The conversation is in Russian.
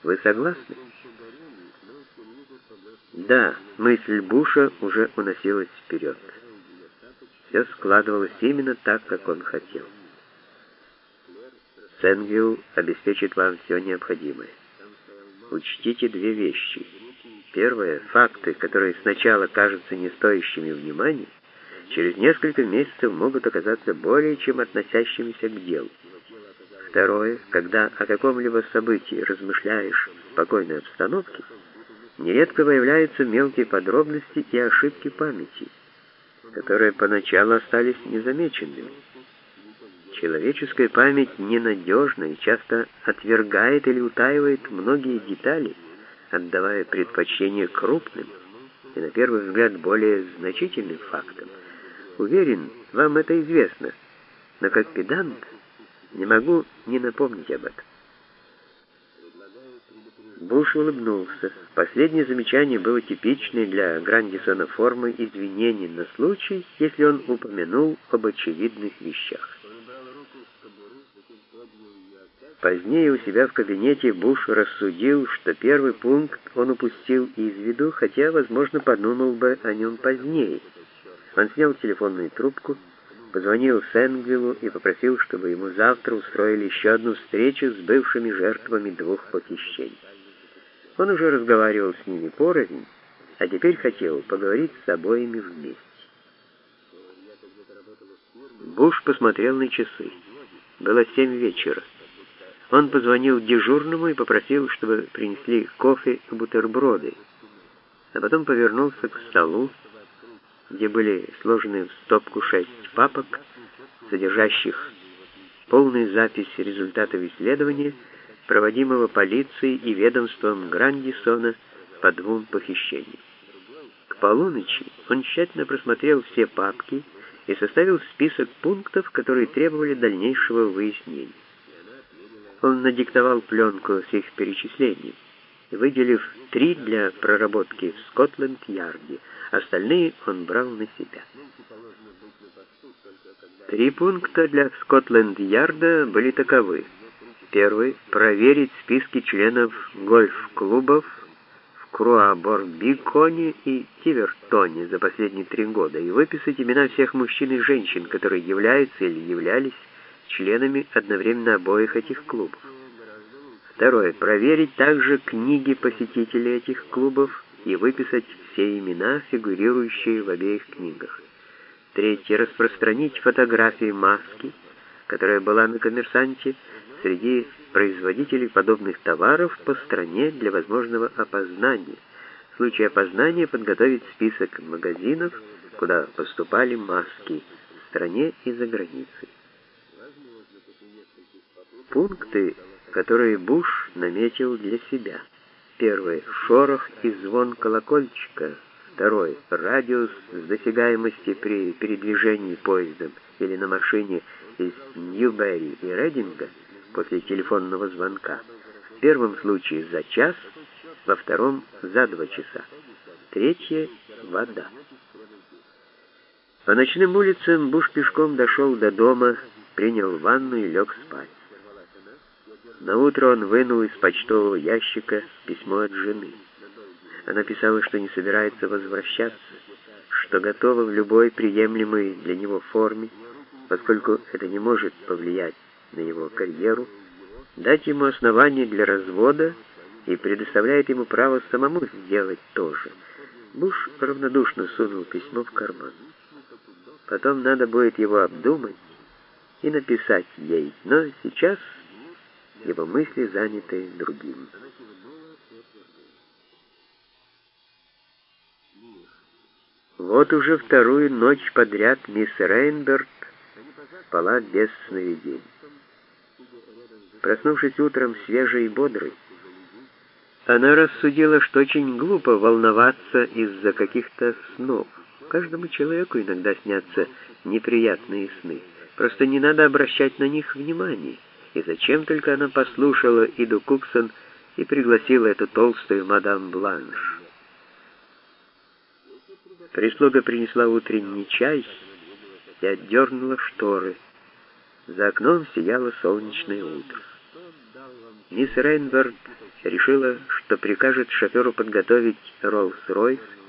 Вы согласны? Да, мысль Буша уже уносилась вперед. Все складывалось именно так, как он хотел. Сенгвилл обеспечит вам все необходимое. Учтите две вещи. Первое, факты, которые сначала кажутся не стоящими внимания, через несколько месяцев могут оказаться более чем относящимися к делу. Второе, когда о каком-либо событии размышляешь в спокойной обстановке, нередко выявляются мелкие подробности и ошибки памяти, которые поначалу остались незамеченными. Человеческая память ненадежна и часто отвергает или утаивает многие детали, отдавая предпочтение крупным и, на первый взгляд, более значительным фактам. Уверен, вам это известно, но как педант не могу не напомнить об этом. Буш улыбнулся. Последнее замечание было типичной для Грандисона формой извинений на случай, если он упомянул об очевидных вещах. Позднее у себя в кабинете Буш рассудил, что первый пункт он упустил из виду, хотя, возможно, подумал бы о нем позднее. Он снял телефонную трубку, позвонил Сенгвиллу и попросил, чтобы ему завтра устроили еще одну встречу с бывшими жертвами двух похищений. Он уже разговаривал с ними порознь, а теперь хотел поговорить с обоими вместе. Буш посмотрел на часы. Было 7 вечера. Он позвонил дежурному и попросил, чтобы принесли кофе и бутерброды, а потом повернулся к столу, где были сложены в стопку 6 папок, содержащих полную запись результатов исследования, проводимого полицией и ведомством Грандисона по 2 похищениям. К полуночи он тщательно просмотрел все папки и составил список пунктов, которые требовали дальнейшего выяснения. Он надиктовал пленку с их перечислением, выделив 3 для проработки в Скотланд-Ярде, остальные он брал на себя. 3 пункта для Скотланд-Ярда были таковы. Первый — проверить списки членов гольф-клубов в Круаборбиконе и Тивертоне за последние 3 года и выписать имена всех мужчин и женщин, которые являются или являлись членами одновременно обоих этих клубов. Второе — проверить также книги посетителей этих клубов и выписать все имена, фигурирующие в обеих книгах. Третье — распространить фотографии маски, которая была на коммерсанте, среди производителей подобных товаров по стране для возможного опознания. В случае опознания подготовить список магазинов, куда поступали маски в стране и за границей. Пункты, которые Буш наметил для себя. Первый — шорох и звон колокольчика. Второй — радиус досягаемости при передвижении поездом или на машине из Ньюберри и Рейдинга после телефонного звонка. В первом случае за час, во втором за 2 часа. Третье — вода. По ночным улицам Буш пешком дошел до дома, принял ванну и лег спать. Наутро он вынул из почтового ящика письмо от жены. Она писала, что не собирается возвращаться, что готова в любой приемлемой для него форме, поскольку это не может повлиять на его карьеру, дать ему основания для развода и предоставляет ему право самому сделать то же. Буш равнодушно сунул письмо в карман. Потом надо будет его обдумать и написать ей, но сейчас его мысли заняты другим. Вот уже 2-ю ночь подряд мисс Рейнберг спала без сновидений. Проснувшись утром свежей и бодрой, она рассудила, что очень глупо волноваться из-за каких-то снов. Каждому человеку иногда снятся неприятные сны. Просто не надо обращать на них внимания. И зачем только она послушала Иду Куксон и пригласила эту толстую мадам Бланш. Прислуга принесла утренний чай и отдернула шторы. За окном сияло солнечное утро. Мисс Рейнберг решила, что прикажет шоферу подготовить Роллс-Ройс